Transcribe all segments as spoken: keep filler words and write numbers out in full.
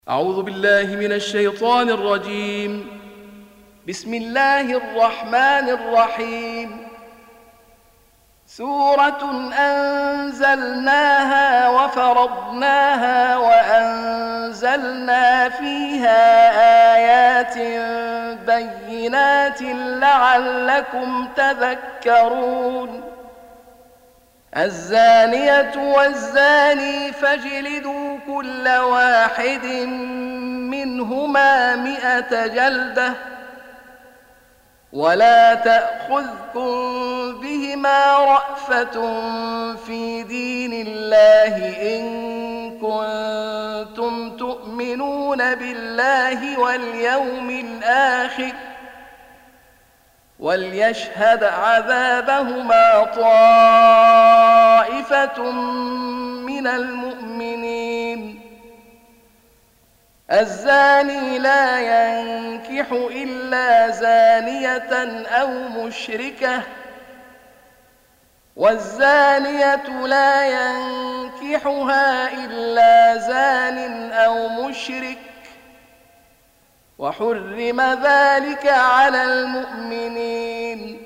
أعوذ بالله من الشيطان الرجيم. بسم الله الرحمن الرحيم. سورة أنزلناها وفرضناها وأنزلنا فيها آيات بينات لعلكم تذكرون. الزانية والزاني فاجلدوا كل واحد منهما مئة جلدة ولا تأخذكم بهما رأفة في دين الله إن كنتم تؤمنون بالله واليوم الآخر وليشهد عذابهما طائفة من المؤمنين. الزاني لا ينكح إلا زانية أو مشركة والزانية لا ينكحها إلا زان أو مشرك وحرم ذلك على المؤمنين.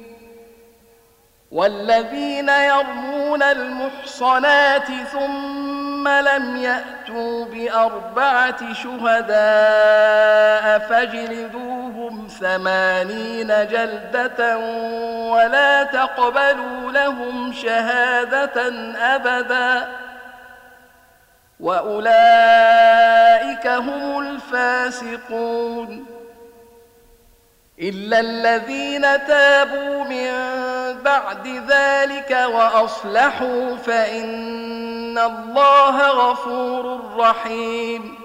والذين يرمون المحصنات ثم لم يأتوا بأربعة شهداء فاجلدوهم ثمانين جلدة ولا تقبلوا لهم شهادة أبدا وأولئك هم الفاسقون. إلا الذين تابوا من بعد ذلك وأصلحوا فإن الله غفور رحيم.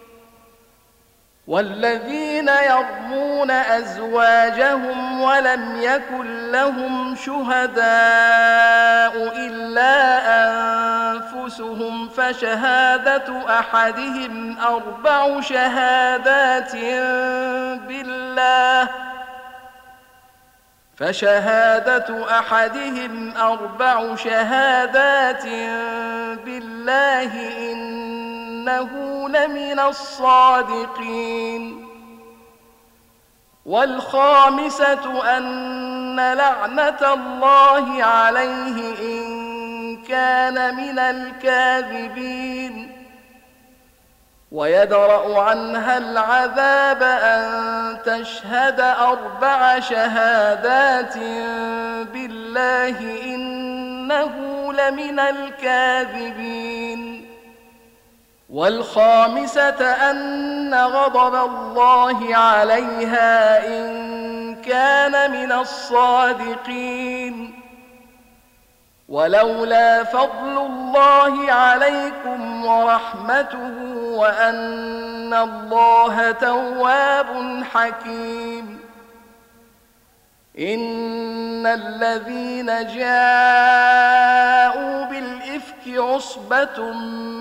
والذين يرمون أزواجهم ولم يكن لهم شهداء إلا أنفسهم فشهادة أحدهم أربع شهادات بالله فشهادة أحدهم أربع شهادات بالله إنه لمن الصادقين. والخامسة أن لعنة الله عليه إن كان من الكاذبين ويدرأ عنها العذاب أن تشهد أربع شهادات بالله إنه لمن الكاذبين. والخامسة أن غضب الله عليها إن كان من الصادقين. ولولا فضل الله عليكم ورحمته وأن الله تواب حكيم. إن الذين جاءوا بالإفك عصبة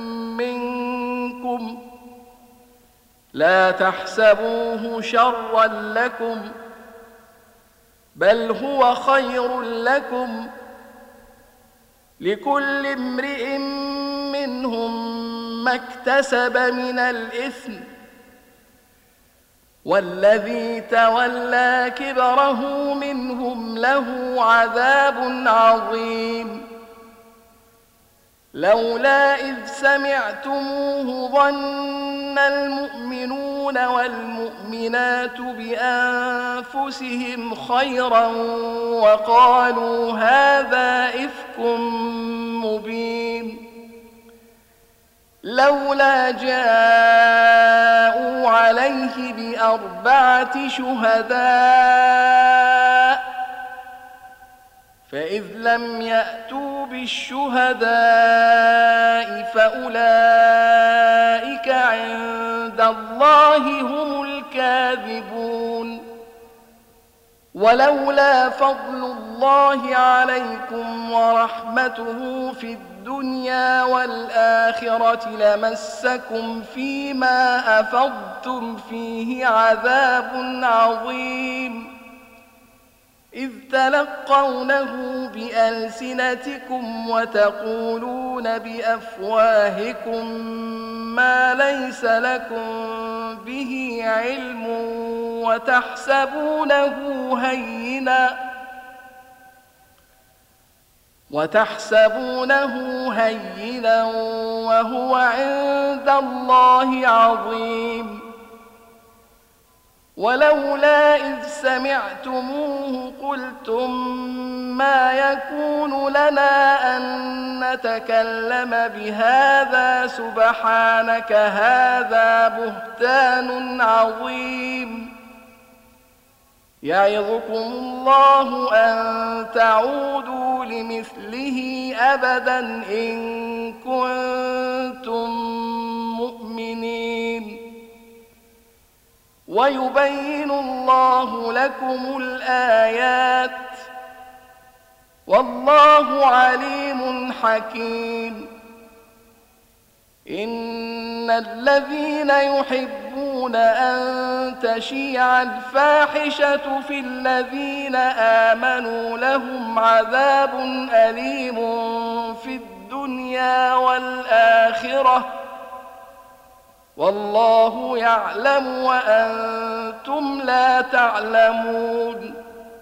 منكم لا تحسبوه شرا لكم بل هو خير لكم لكل امرئ منهم ما اكتسب من الإثم والذي تولى كبره منهم له عذاب عظيم. لولا إذ سمعتموه ظن المؤمنون والمؤمنات بأنفسهم خيرا وقالوا هذا إفك مبين. لولا جاءوا عليه بأربعة شهداء فإذ لم يأتوا بالشهداء فأولئك عند الله هم الكاذبون. ولولا فضل الله عليكم ورحمته في الدنيا والآخرة لمسكم فيما أفضتم فيه عذاب عظيم. إذ تلقونه بألسنتكم وتقولون بأفواهكم ما ليس لكم به علم وتحسبونه هينا وتحسبونه هينا وهو عند الله عظيم. ولولا إذ سمعتموه قلتم ما يكون لنا أن نتكلم بهذا سبحانك هذا بهتان عظيم. يعظكم الله أن تعودوا لمثله أبدا إن كنتم مؤمنين. ويبين الله لكم الآيات والله عليم حكيم. إن الذين يحبون أن تشيع الفاحشة في الذين آمنوا لهم عذاب أليم في الدنيا والآخرة والله يعلم وأنتم لا تعلمون.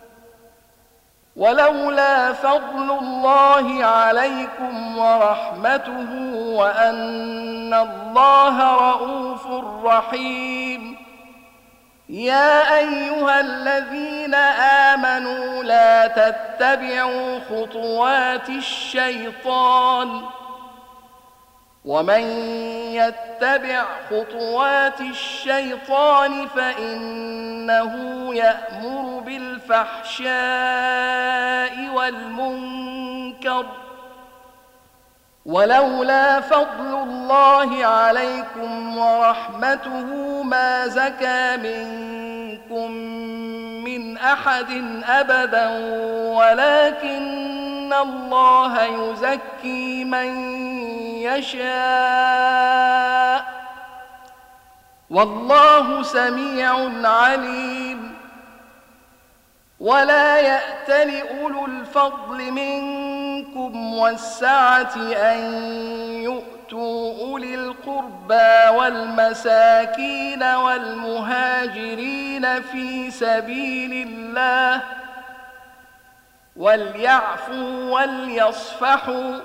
ولولا فضل الله عليكم ورحمته وأن الله رؤوف رحيم. يا أيها الذين آمنوا لا تتبعوا خطوات الشيطان ومن يتبع خطوات الشيطان فإنه يأمر بالفحشاء والمنكر. ولولا فضل الله عليكم ورحمته ما زكى منكم من أحد أبدا ولكن الله يزكي من يشاء والله سميع عليم. ولا يأتل أولو الفضل منكم والسعة أن يؤتوا أولي القربى والمساكين والمهاجرين في سبيل الله وليعفوا وليصفحوا.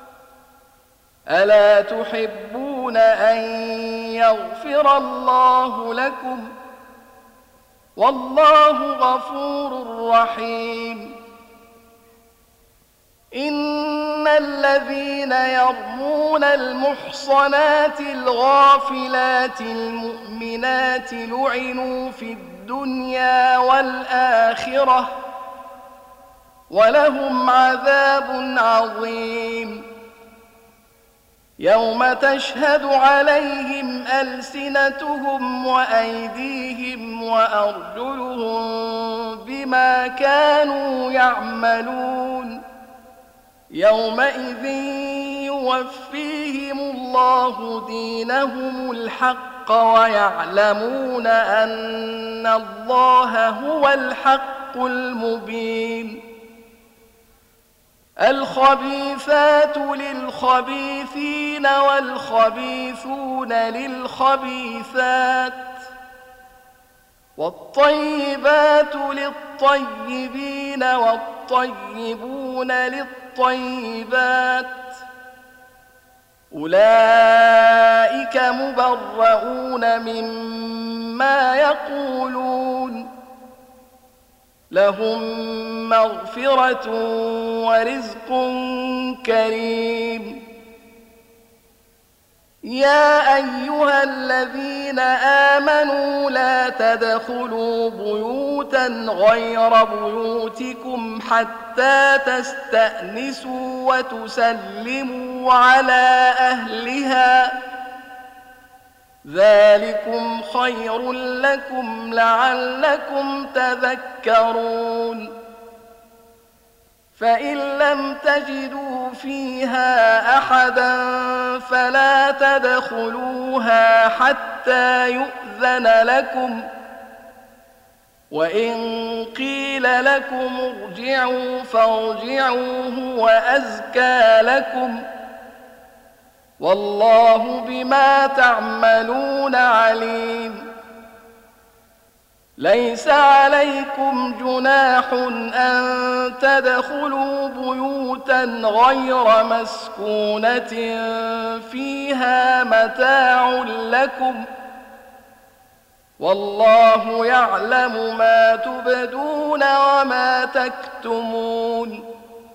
ألا تحبون أن يغفر الله لكم والله غفور رحيم. إن الذين يرمون المحصنات الغافلات المؤمنات لعنوا في الدنيا والآخرة ولهم عذاب عظيم. يوم تشهد عليهم ألسنتهم وأيديهم وأرجلهم بما كانوا يعملون. يومئذ يوفيهم الله دينهم الحق ويعلمون أن الله هو الحق المبين. الخبيثات للخبيثين والخبيثون للخبيثات والطيبات للطيبين والطيبون للطيبات أولئك مبرؤون مما يقولون لهم مغفرة ورزق كريم. يا أيها الذين آمنوا لا تدخلوا بيوتا غير بيوتكم حتى تستأنسوا وتسلموا على أهلها ذلكم خير لكم لعلكم تذكرون. فإن لم تجدوا فيها أحدا فلا تدخلوها حتى يؤذن لكم وإن قيل لكم ارجعوا فارجعوا هو أزكى لكم والله بما تعملون عليم ليس عليكم جناح أن تدخلوا بيوتا غير مسكونة فيها متاع لكم والله يعلم ما تبدون وما تكتمون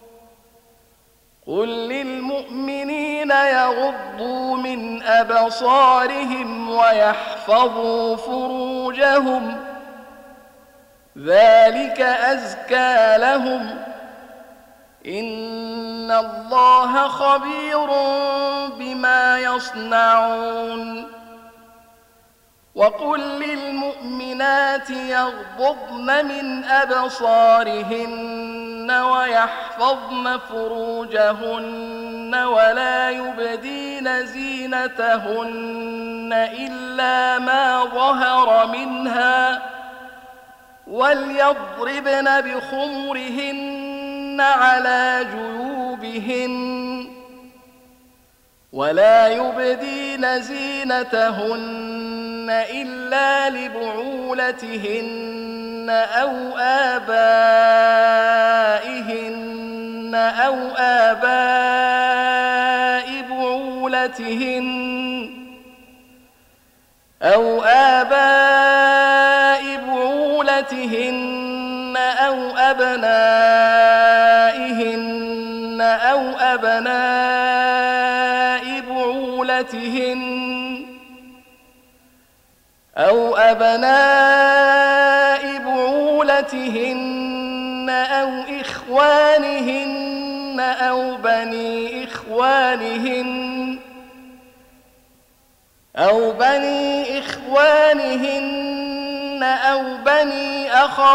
قل للمؤمنين يغضوا من أبصارهم ويحفظوا فروجهم ذلك أزكى لهم إن الله خبير بما يصنعون وقل للمؤمنات يغضضن من أبصارهن ويحفظن فروجهن ولا يبدين زينتهن إلا ما ظهر منها وليضربن بخمرهن على جيوبهن ولا يبدين زينتهن إلا لبعولتهن أو آبائهن أو آباء بعولتهن أو آباء بعولتهن أو أبنائهن أو أبناء بعولتهن أو أبناء بعولتهن أو إخوانهن أو بني إخوانهن أو بني إخوانهن أو بني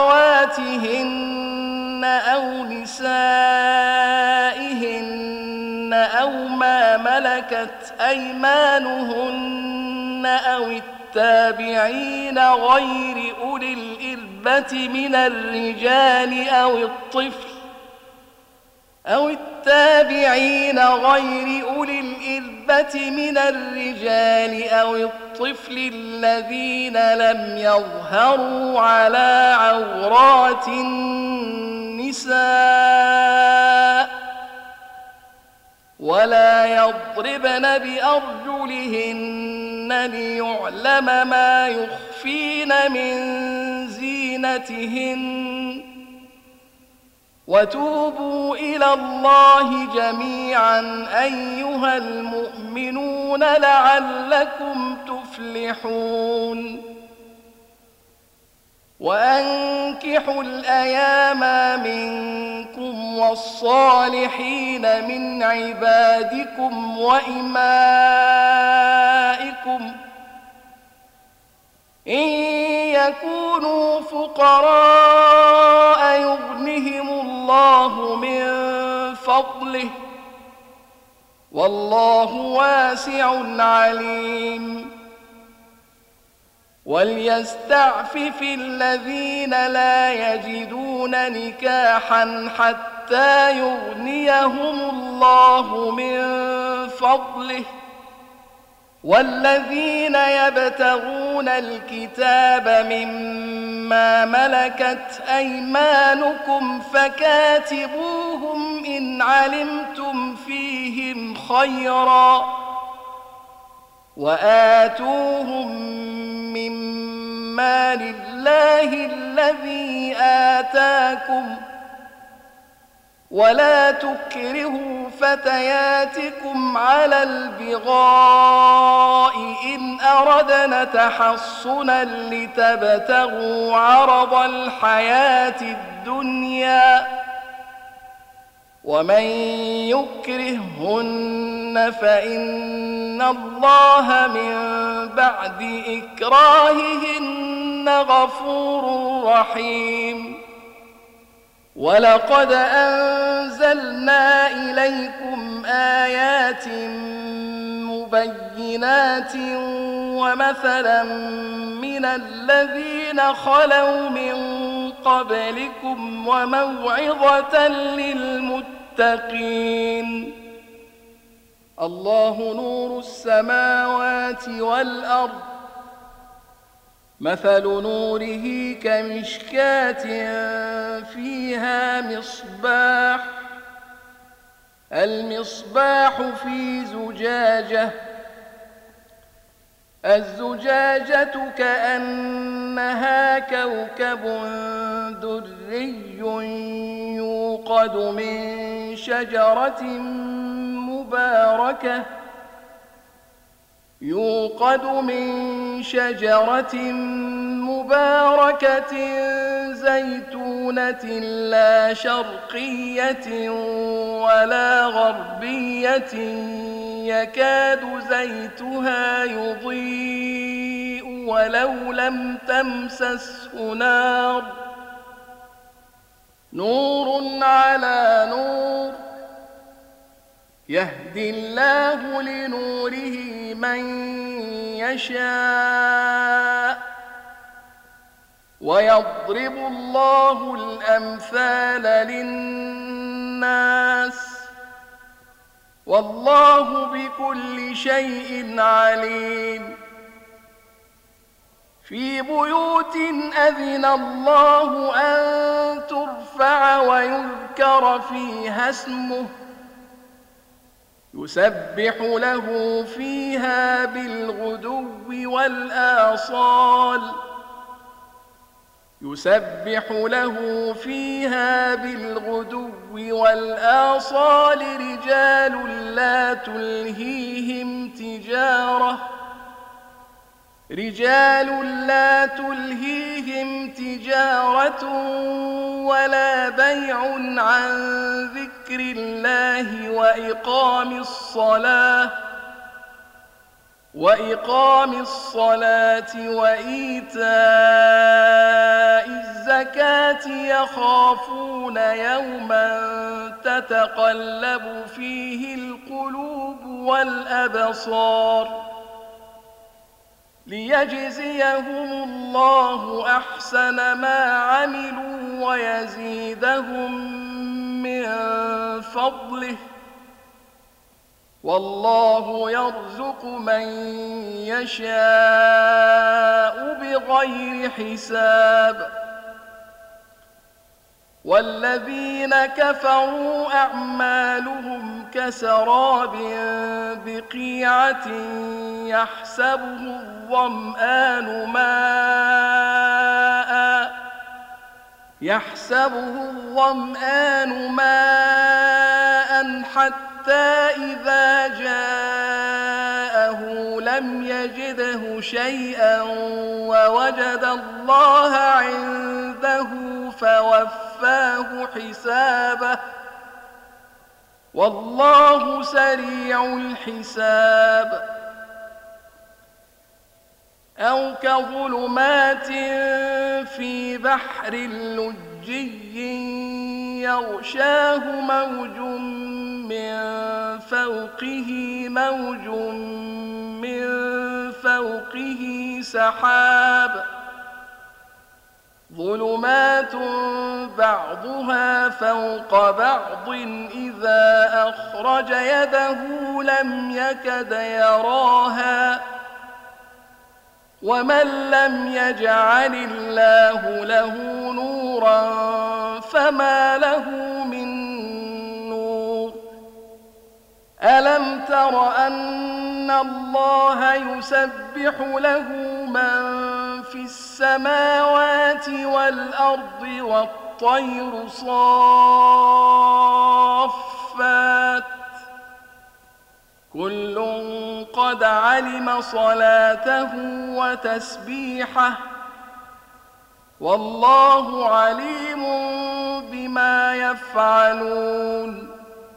أخواتهن أو نسائهن أو ما ملكت أيمانهن أو التابعين غير أولي الإربة من الرجال أو الطفل أو التابعين غير أولي الإربة من الرجال أو الطفل الذين لم يظهروا على عورات النساء ولا يضربن بأرجلهن ليعلم ما يخفين من زينتهن وتوبوا إلى الله جميعا أيها المؤمنون لعلكم تفلحون وأنكحوا الأيام منكم والصالحين من عبادكم وإمائكم إن يكونوا فقراء يغنهم الله من فضله والله واسع عليم وليستعفف الذين لا يجدون نكاحا حتى يغنيهم الله من فضله والذين يبتغون الكتاب مما ملكت أيمانكم فكاتبوهم إن علمتم فيهم خيرا وآتوهم مما لله الذي آتاكم ولا تكرهوا فتياتكم على البغاء إن أردنا تحصنا لتبتغوا عرض الحياة الدنيا ومن يكرههن فإن الله من بعد إكراههن غفور رحيم ولقد أنزلنا إليكم آيات مبينات ومثلا من الذين خلوا من قبلكم وموعظة للمتقين. الله نور السماوات والأرض، مثل نوره كمشكاة فيها مصباح، المصباح في زجاجة، الزجاجة كأنها كوكب دري يوقد من شجرة مباركة يوقد من شجرة مباركة زيتونة لا شرقية ولا غربية يكاد زيتها يضيء ولو لم تمسسه نار، نور على نور، يهدي الله لنوره من يشاء، ويضرب الله الأمثال للناس، والله بكل شيء عليم. في بيوت أذن الله أن ترفع ويذكر فيها اسمه يسبح له فيها بالغدو والآصال يسبح له فيها بالغدو والآصال رجال لا تلهيهم تجارة رجال لا تلهيهم تجارة ولا بيع عن ذكر الله وإقام الصلاة وإقام الصلاة وإيتاء الزكاة يخافون يوما تتقلب فيه القلوب والأبصار ليجزيهم الله أحسن ما عملوا ويزيدهم من فضله، والله يرزق من يشاء بغير حساب. والذين كفروا أعمالهم كسراب بقيعة يحسبه الظمآن ماء يحسبه الظمآن ماء حتى إذا جاءه لم يجده شيئا ووجد الله عنده فوفاه حسابه، والله سريع الحساب. أو كظلمات في بحر لجي يغشاه موج من فوقه موج من فوقه سحاب، ظلمات بعضها فوق بعض إذا أخرج يده لم يكد يراها، ومن لم يجعل الله له نورا فما له من نور. ألم تر أن الله يسبح له من في السماوات والأرض والطير صافات كل قد علم صلاته وتسبيحه، والله عليم بما يفعلون.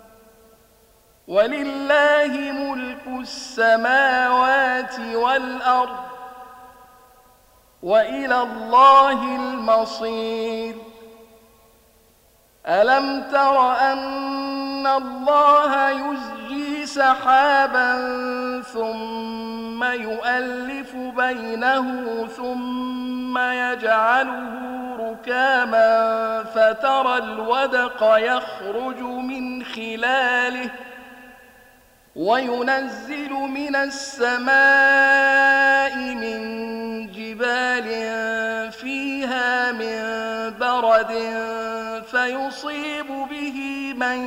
ولله ملك السماوات والأرض وإلى الله المصير. ألم تر أن الله يزجي سحابا ثم يؤلف بينه ثم ثم يجعله ركاما فترى الودق يخرج من خلاله وينزل من السماء من جبال فيها من برد فيصيب به من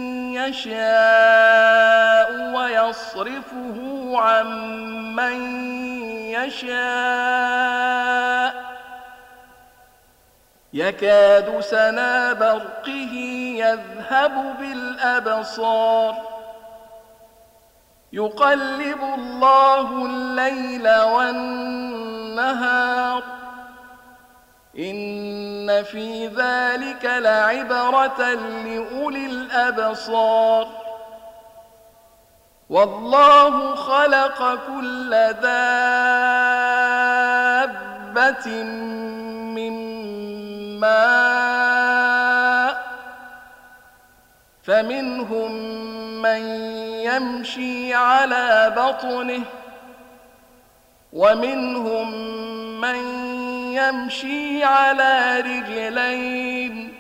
يشاء ويصرفه عن من يشاء يكاد سنا برقه يذهب بالأبصار يقلب الله الليل والنهار إن في ذلك لعبرة لأولي الأبصار والله خلق كل دابة من ماء فمنهم من يمشي على بطنه ومنهم من يمشي على رجلين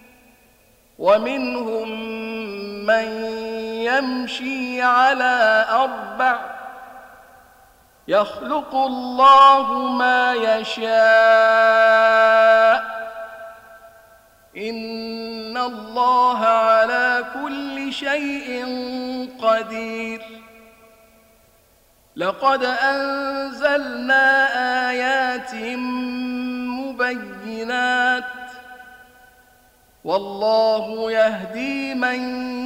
ومنهم من يمشي على أربع يخلق الله ما يشاء إن الله على كل شيء قدير لقد أنزلنا آيات مبينات والله يهدي من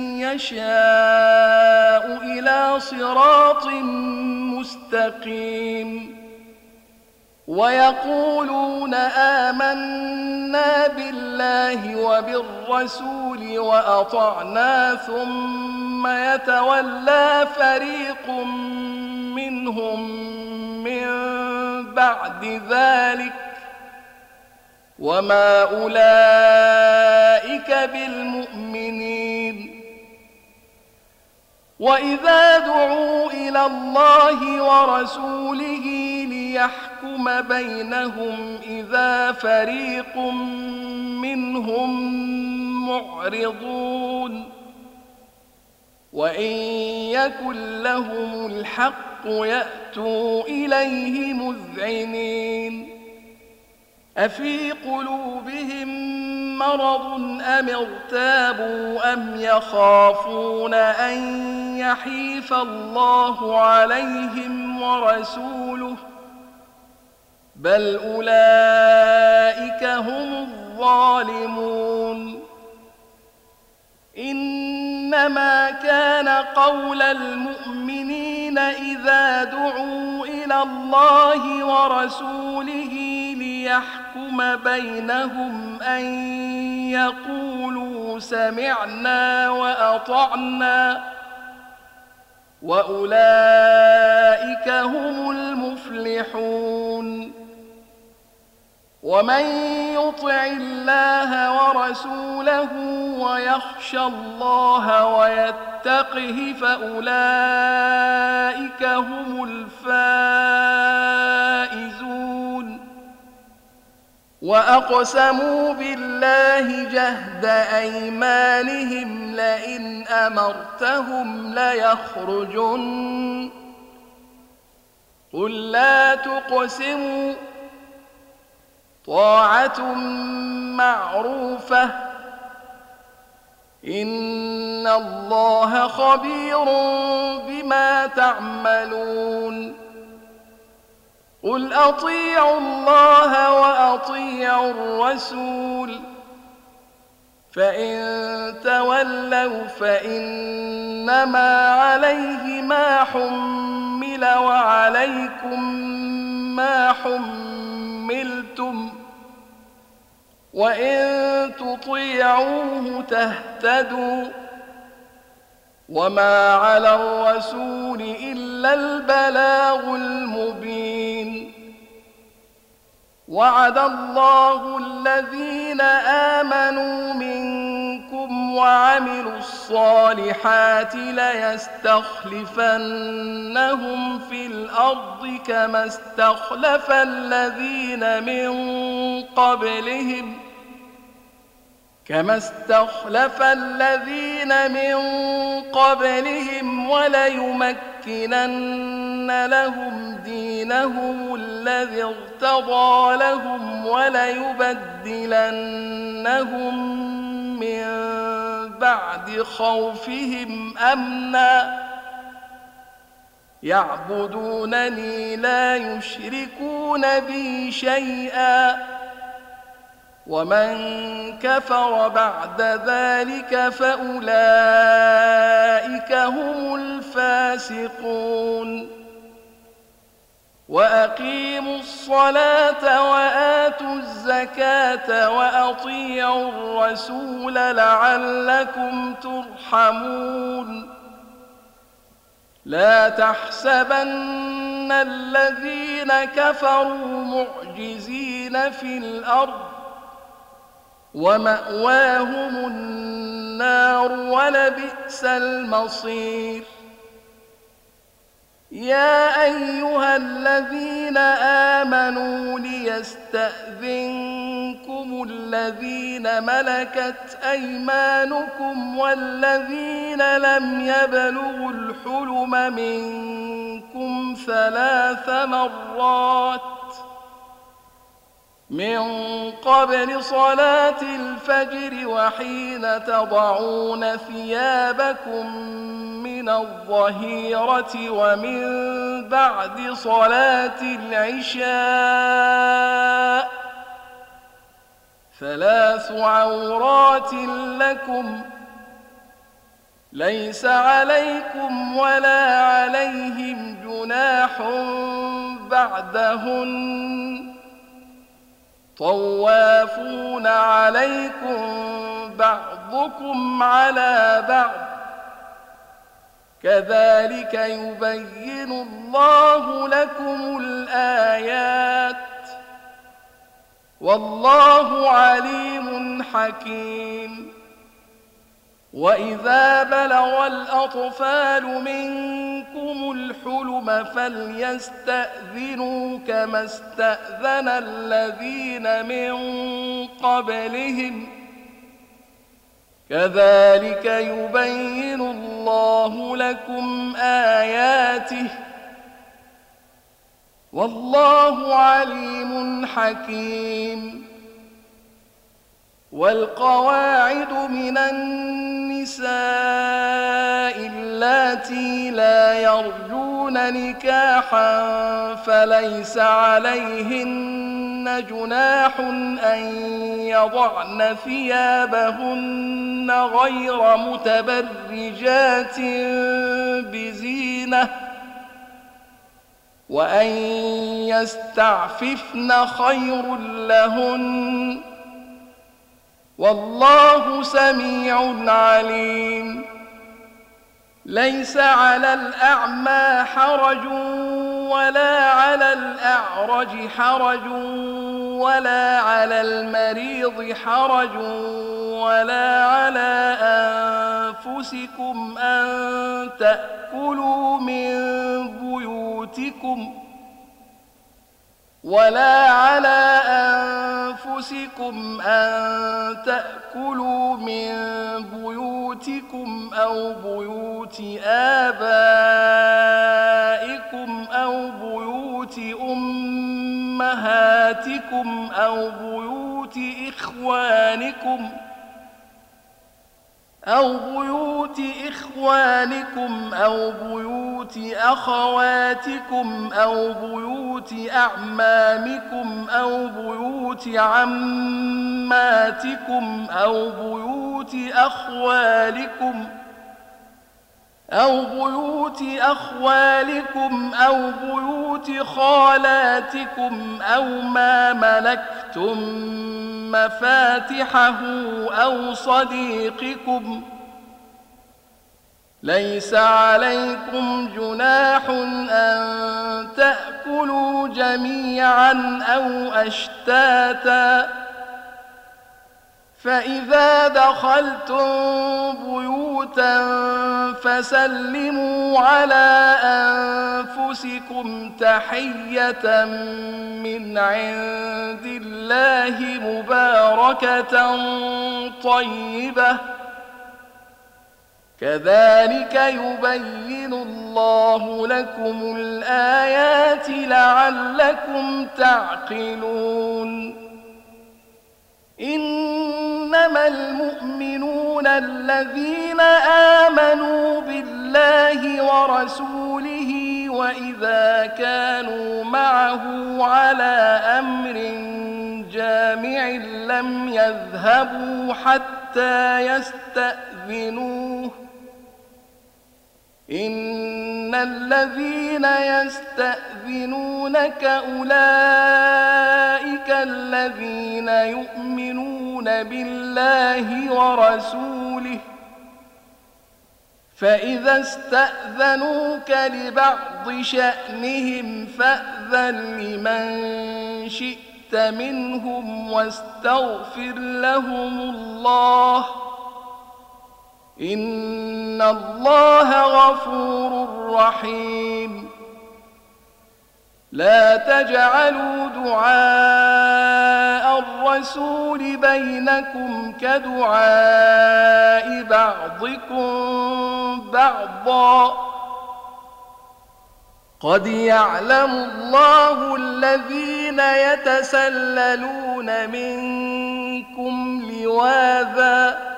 يشاء إلى صراط مستقيم ويقولون آمنا بالله وبالرسول وأطعنا ثم يتولى فريق منهم من بعد ذلك وما أولئك بالمؤمنين وإذا دعوا إلى الله ورسوله ليحكم بينهم إذا فريق منهم معرضون وإن يكن لهم الحق يأتوا إليه مذعنين أفي قلوبهم مرض أم ارتابوا أم يخافون أن يحيف الله عليهم ورسوله بل أولئك هم الظالمون إنما كان قول المؤمنين إذا دعوا إلى الله ورسوله ليحكم بينهم أن يقولوا سمعنا وأطعنا وأولئك هم المفلحون ومن يطع الله ورسوله ويخشى الله ويتقه فأولئك هم الفائزون وأقسموا بالله جهد أيمانهم لئن أمرتهم ليخرجن قل لا تقسموا طاعة معروفة إن الله خبير بما تعملون قل أطيعوا الله وأطيعوا الرسول فإن تولوا فإنما عليه ما حمل وعليكم ما حملتم وإن تطيعوه تهتدوا وما على الرسول إلا البلاغ المبين وعد الله الذين آمنوا منكم وعملوا الصالحات ليستخلفنهم في الأرض كما استخلف الذين من قبلهم كما استخلف الذين من قبلهم وليمكنن لهم دينهم الذي ارتضى لهم وليبدلنهم من بعد خوفهم أمنا يعبدونني لا يشركون بي شيئا ومن كفر بعد ذلك فأولئك هم الفاسقون وأقيموا الصلاة وآتوا الزكاة وأطيعوا الرسول لعلكم ترحمون لا تحسبن الذين كفروا معجزين في الأرض ومأواهم النار ولبئس المصير يا أيها الذين آمنوا ليستأذنكم الذين ملكت أيمانكم والذين لم يبلغوا الحلم منكم ثلاث مرات من قبل صلاة الفجر وحين تضعون ثيابكم من الظهيرة ومن بعد صلاة العشاء ثلاث عورات لكم ليس عليكم ولا عليهم جناح بعدهن طوافون عليكم بعضكم على بعض كذلك يبين الله لكم الآيات والله عليم حكيم وإذا بلغ الأطفال منكم الحلم فليستأذنوا كما استأذن الذين من قبلهم كذلك يبين الله لكم آياته والله عليم حكيم والقواعد من النساء اللاتي لا يرجون نكاحا فليس عليهن جناح أن يضعن ثيابهن غير متبرجات بزينة وأن يستعففن خير لهن والله سميع عليم ليس على الأعمى حرج ولا على الأعرج حرج ولا على المريض حرج ولا على أنفسكم أن تأكلوا من بيوتكم ولا على أنفسكم أن تأكلوا من بيوتكم أو بيوت آبائكم أو بيوت أمهاتكم أو بيوت إخوانكم أو بيوت إخوانكم أو بيوت أخواتكم أو بيوت أعمامكم أو بيوت عماتكم أو بيوت أخوالكم أو بيوت أخوالكم أو بيوت خالاتكم أو ما ملكتم مفاتحه أو صديقكم ليس عليكم جناح أن تأكلوا جميعا أو أشتاتا فإذا دخلتم بيوتا فسلموا على أنفسكم تحية من عند الله مباركة طيبة كذلك يبين الله لكم الآيات لعلكم تعقلون إنما المؤمنون الذين آمنوا بالله ورسوله وإذا كانوا معه على أمر جامع لم يذهبوا حتى يستأذنوه إن الذين يستأذنونك أولئك الذين يؤمنون بالله ورسوله فإذا استأذنوك لبعض شأنهم فأذن لمن شئت منهم واستغفر لهم الله إن الله غفور رحيم لا تجعلوا دعاء الرسول بينكم كدعاء بعضكم بعضا قد يعلم الله الذين يتسللون منكم لواذا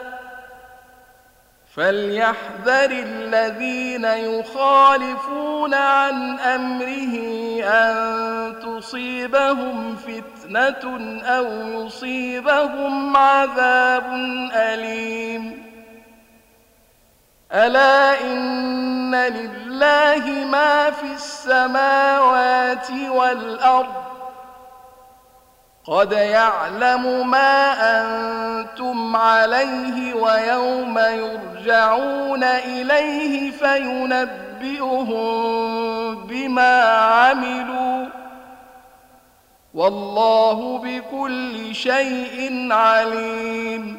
فليحذر الذين يخالفون عن أمره أن تصيبهم فتنة أو يصيبهم عذاب أليم ألا إن لله ما في السماوات والأرض قد يعلم ما أنتم عليه ويوم يرجعون إليه فينبئهم بما عملوا والله بكل شيء عليم